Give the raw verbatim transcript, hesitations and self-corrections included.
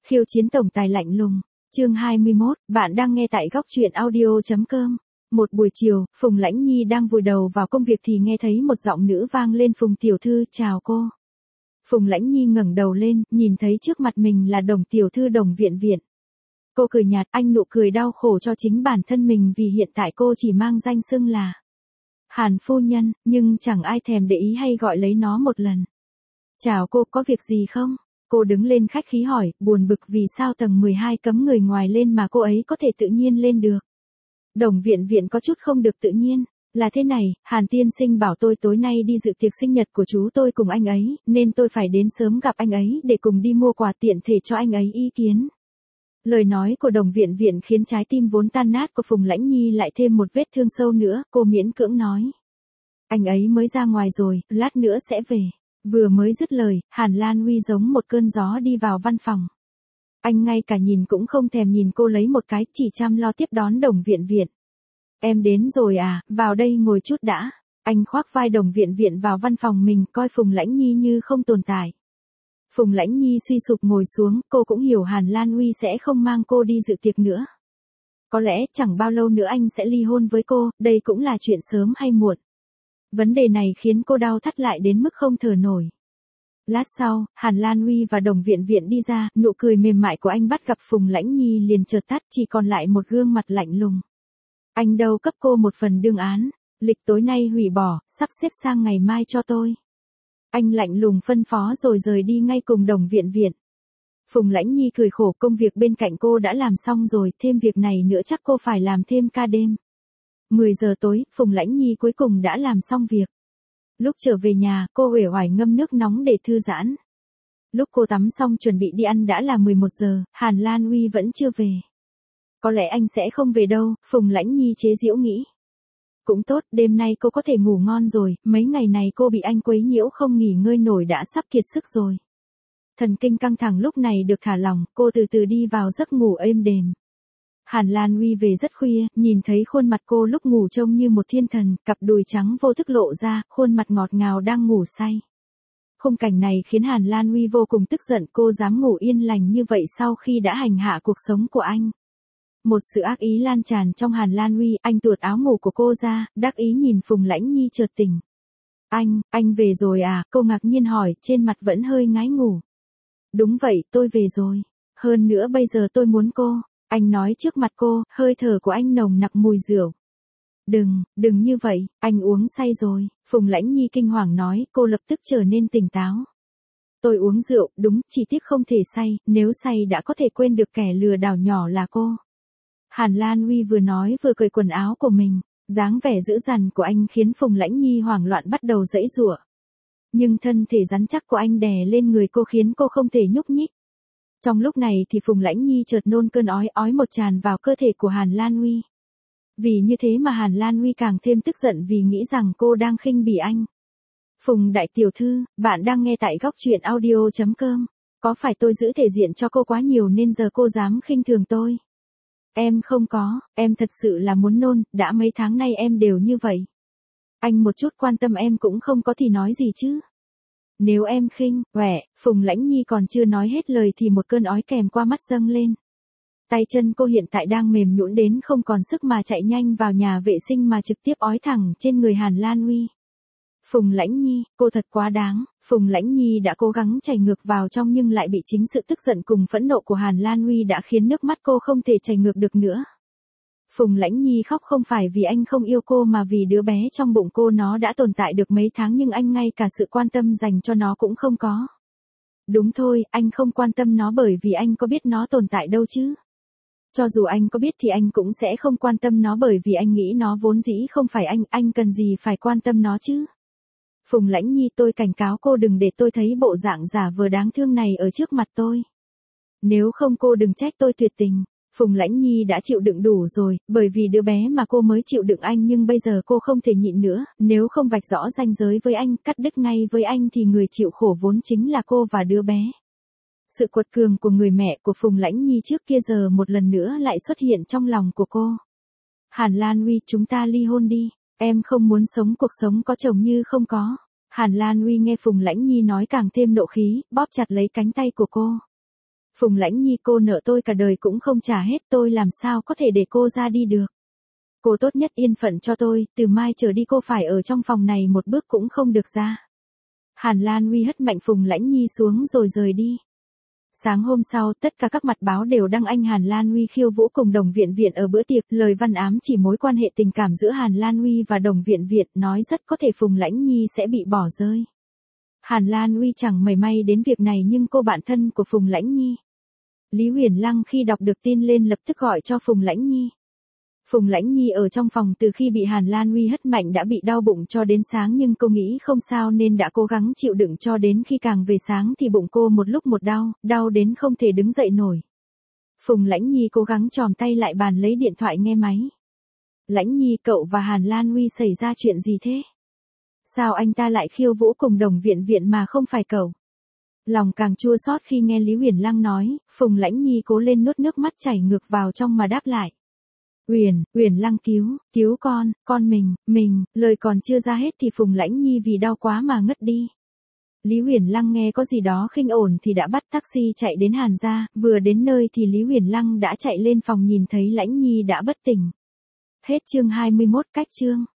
Khiêu chiến tổng tài lạnh lùng. Chương hai mươi mốt, bạn đang nghe tại góc truyện audio chấm com. Một buổi chiều, Phùng Lãnh Nhi đang vùi đầu vào công việc thì nghe thấy một giọng nữ vang lên: "Phùng tiểu thư, chào cô." Phùng Lãnh Nhi ngẩng đầu lên, nhìn thấy trước mặt mình là Đồng tiểu thư Đồng Viện Viện. Cô cười nhạt, anh nụ cười đau khổ cho chính bản thân mình vì hiện tại cô chỉ mang danh xưng là Hàn phu nhân, nhưng chẳng ai thèm để ý hay gọi lấy nó một lần. "Chào cô, có việc gì không?" Cô đứng lên khách khí hỏi, buồn bực vì sao tầng mười hai cấm người ngoài lên mà cô ấy có thể tự nhiên lên được. Đồng Viện Viện có chút không được tự nhiên. "Là thế này, Hàn tiên sinh bảo tôi tối nay đi dự tiệc sinh nhật của chú tôi cùng anh ấy, nên tôi phải đến sớm gặp anh ấy để cùng đi mua quà tiện thể cho anh ấy ý kiến." Lời nói của Đồng Viện Viện khiến trái tim vốn tan nát của Phùng Lãnh Nhi lại thêm một vết thương sâu nữa, cô miễn cưỡng nói: "Anh ấy mới ra ngoài rồi, lát nữa sẽ về." Vừa mới dứt lời, Hàn Lan Uy giống một cơn gió đi vào văn phòng. Anh ngay cả nhìn cũng không thèm nhìn cô lấy một cái, chỉ chăm lo tiếp đón Đồng Viện Viện. "Em đến rồi à, vào đây ngồi chút đã." Anh khoác vai Đồng Viện Viện vào văn phòng mình, coi Phùng Lãnh Nhi như không tồn tại. Phùng Lãnh Nhi suy sụp ngồi xuống, cô cũng hiểu Hàn Lan Uy sẽ không mang cô đi dự tiệc nữa. Có lẽ chẳng bao lâu nữa anh sẽ ly hôn với cô, đây cũng là chuyện sớm hay muộn. Vấn đề này khiến cô đau thắt lại đến mức không thở nổi. Lát sau, Hàn Lan Uy và Đồng Viện Viện đi ra, nụ cười mềm mại của anh bắt gặp Phùng Lãnh Nhi liền chợt tắt, chỉ còn lại một gương mặt lạnh lùng. "Anh đâu cấp cô một phần đương án, lịch tối nay hủy bỏ, sắp xếp sang ngày mai cho tôi." Anh lạnh lùng phân phó rồi rời đi ngay cùng Đồng Viện Viện. Phùng Lãnh Nhi cười khổ, công việc bên cạnh cô đã làm xong rồi, thêm việc này nữa chắc cô phải làm thêm ca đêm. mười giờ tối, Phùng Lãnh Nhi cuối cùng đã làm xong việc. Lúc trở về nhà, cô uể oải ngâm nước nóng để thư giãn. Lúc cô tắm xong chuẩn bị đi ăn đã là mười một giờ, Hàn Lan Uy vẫn chưa về. Có lẽ anh sẽ không về đâu, Phùng Lãnh Nhi chế giễu nghĩ. Cũng tốt, đêm nay cô có thể ngủ ngon rồi, mấy ngày này cô bị anh quấy nhiễu không nghỉ ngơi nổi đã sắp kiệt sức rồi. Thần kinh căng thẳng lúc này được thả lỏng, cô từ từ đi vào giấc ngủ êm đềm. Hàn Lan Uy về rất khuya, nhìn thấy khuôn mặt cô lúc ngủ trông như một thiên thần, cặp đùi trắng vô thức lộ ra, khuôn mặt ngọt ngào đang ngủ say. Khung cảnh này khiến Hàn Lan Uy vô cùng tức giận, cô dám ngủ yên lành như vậy sau khi đã hành hạ cuộc sống của anh. Một sự ác ý lan tràn trong Hàn Lan Uy, anh tuột áo ngủ của cô ra, đắc ý nhìn Phùng Lãnh Nhi chợt tỉnh. "Anh, anh về rồi à?" Cô ngạc nhiên hỏi, trên mặt vẫn hơi ngái ngủ. "Đúng vậy, tôi về rồi. Hơn nữa bây giờ tôi muốn cô." Anh nói trước mặt cô, hơi thở của anh nồng nặc mùi rượu. "Đừng, đừng như vậy, anh uống say rồi." Phùng Lãnh Nhi kinh hoàng nói, cô lập tức trở nên tỉnh táo. "Tôi uống rượu, đúng, chỉ tiếc không thể say, nếu say đã có thể quên được kẻ lừa đảo nhỏ là cô." Hàn Lan Uy vừa nói vừa cởi quần áo của mình, dáng vẻ dữ dằn của anh khiến Phùng Lãnh Nhi hoảng loạn bắt đầu giãy giụa. Nhưng thân thể rắn chắc của anh đè lên người cô khiến cô không thể nhúc nhích. Trong lúc này thì Phùng Lãnh Nhi chợt nôn cơn ói ói một tràn vào cơ thể của Hàn Lan Uy. Vì như thế mà Hàn Lan Uy càng thêm tức giận vì nghĩ rằng cô đang khinh bỉ anh. "Phùng đại tiểu thư, bạn đang nghe tại góc truyện audio chấm com. Có phải tôi giữ thể diện cho cô quá nhiều nên giờ cô dám khinh thường tôi?" "Em không có, em thật sự là muốn nôn, đã mấy tháng nay em đều như vậy. Anh một chút quan tâm em cũng không có thì nói gì chứ." "Nếu em khinh, quẻ." Phùng Lãnh Nhi còn chưa nói hết lời thì một cơn ói kèm qua mắt dâng lên. Tay chân cô hiện tại đang mềm nhũn đến không còn sức mà chạy nhanh vào nhà vệ sinh mà trực tiếp ói thẳng trên người Hàn Lan Uy. "Phùng Lãnh Nhi, cô thật quá đáng." Phùng Lãnh Nhi đã cố gắng chảy ngược vào trong nhưng lại bị chính sự tức giận cùng phẫn nộ của Hàn Lan Uy đã khiến nước mắt cô không thể chảy ngược được nữa. Phùng Lãnh Nhi khóc không phải vì anh không yêu cô mà vì đứa bé trong bụng cô nó đã tồn tại được mấy tháng nhưng anh ngay cả sự quan tâm dành cho nó cũng không có. Đúng thôi, anh không quan tâm nó bởi vì anh có biết nó tồn tại đâu chứ. Cho dù anh có biết thì anh cũng sẽ không quan tâm nó bởi vì anh nghĩ nó vốn dĩ không phải anh, anh cần gì phải quan tâm nó chứ. "Phùng Lãnh Nhi, tôi cảnh cáo cô đừng để tôi thấy bộ dạng giả vờ đáng thương này ở trước mặt tôi. Nếu không cô đừng trách tôi tuyệt tình." Phùng Lãnh Nhi đã chịu đựng đủ rồi, bởi vì đứa bé mà cô mới chịu đựng anh nhưng bây giờ cô không thể nhịn nữa, nếu không vạch rõ ranh giới với anh, cắt đứt ngay với anh thì người chịu khổ vốn chính là cô và đứa bé. Sự quật cường của người mẹ của Phùng Lãnh Nhi trước kia giờ một lần nữa lại xuất hiện trong lòng của cô. "Hàn Lan Uy, chúng ta ly hôn đi, em không muốn sống cuộc sống có chồng như không có." Hàn Lan Uy nghe Phùng Lãnh Nhi nói càng thêm nộ khí, bóp chặt lấy cánh tay của cô. Phùng Lãnh Nhi, cô nợ tôi cả đời cũng không trả hết, tôi làm sao có thể để cô ra đi được. Cô tốt nhất yên phận cho tôi, từ mai trở đi cô phải ở trong phòng này một bước cũng không được ra. Hàn Lan Uy hất mạnh Phùng Lãnh Nhi xuống rồi rời đi. Sáng hôm sau, tất cả các mặt báo đều đăng anh Hàn Lan Uy khiêu vũ cùng Đồng Viện Viện ở bữa tiệc, lời văn ám chỉ mối quan hệ tình cảm giữa Hàn Lan Uy và Đồng Viện Viện, nói rất có thể Phùng Lãnh Nhi sẽ bị bỏ rơi. Hàn Lan Uy chẳng mảy may đến việc này nhưng cô bạn thân của Phùng Lãnh Nhi, Lý Huyền Lăng khi đọc được tin lên lập tức gọi cho Phùng Lãnh Nhi. Phùng Lãnh Nhi ở trong phòng từ khi bị Hàn Lan Uy hất mạnh đã bị đau bụng cho đến sáng nhưng cô nghĩ không sao nên đã cố gắng chịu đựng cho đến khi càng về sáng thì bụng cô một lúc một đau, đau đến không thể đứng dậy nổi. Phùng Lãnh Nhi cố gắng chòm tay lại bàn lấy điện thoại nghe máy. Lãnh Nhi, cậu và Hàn Lan Uy xảy ra chuyện gì thế? Sao anh ta lại khiêu vũ cùng Đồng Viện Viện mà không phải cậu? Lòng càng chua xót khi nghe Lý Huyền Lăng nói, Phùng Lãnh Nhi cố lên nuốt nước mắt chảy ngược vào trong mà đáp lại. Huyền, Huyền Lăng cứu, cứu con, con mình, mình, lời còn chưa ra hết thì Phùng Lãnh Nhi vì đau quá mà ngất đi. Lý Huyền Lăng nghe có gì đó khinh ổn thì đã bắt taxi chạy đến Hàn gia, vừa đến nơi thì Lý Huyền Lăng đã chạy lên phòng nhìn thấy Lãnh Nhi đã bất tỉnh. Hết chương hai mươi mốt, cách chương.